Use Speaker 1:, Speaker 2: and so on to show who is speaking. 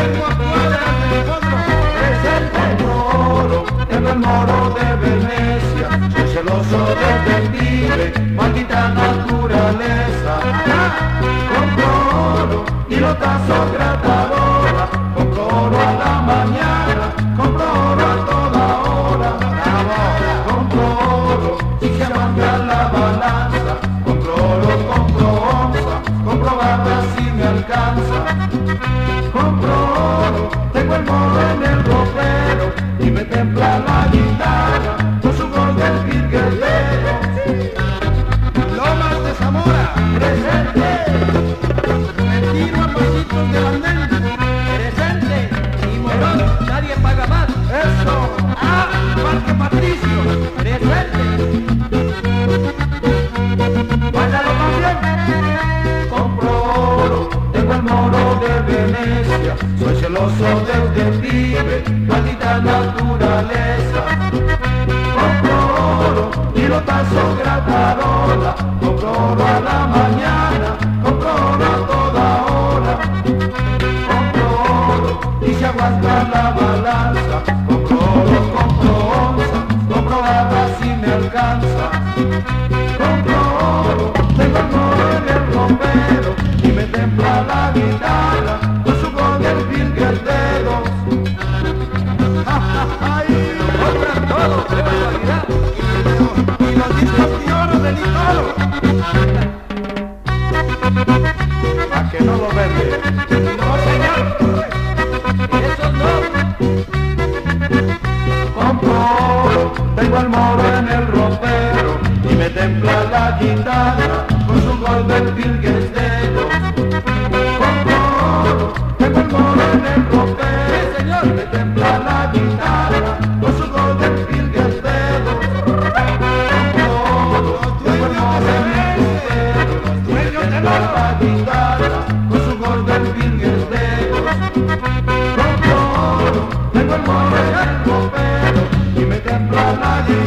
Speaker 1: Vengo a cuadras del potro. Presente. Moro, tengo el moro de Venecia. Soy celoso desde el pibe, maldita naturaleza. Compro oro y los tazos gratadora. Compro oro a la mañana, compro oro a toda hora. Compro oro y se aguanta la balanza. Compro oro, compro onza, compro barras si me alcanza. Compro oro, tengo el moro en el ropero y me templa la guitarra con su Golden Beat guerrero. Lomas de Zamora, presente. Me tiro a pasitos del andén. Presente. Y Morón, nadie paga más. Eso. Ah, Parque Patricio. Presente. Báilalo también. Compro oro, tengo el moro de Venecia. Soy celoso desde pibe, maldita naturaleza. Compro oro y los tazos gratarola. Compro oro a la mañana, compro oro a toda hora. Compro oro y se aguanta la balanza. Compro oro, compro onza, compro barras si me alcanza. Compro oro, tengo el moro en el ropero y me templa la guitarra con su Golden Beat dedos. ¡Ay! ¡Compran todo! ¡Qué barbaridad! Y los discos de oro del Icaro. ¿A que no lo vende? No, señor. Esos no. Compro oro, tengo el moro en el ropero y me templa la guitarra con su Golden Beat dedos. Compro oro, tengo el moro en el ropero, señor, y me templa la guitarra con su Golden Beat dedos. Compro oro, tengo el moro en el ropero y me templa la guitarra con su Golden Beat dedos. Compro oro, tengo el moro en el ropero y me templa la guitarra.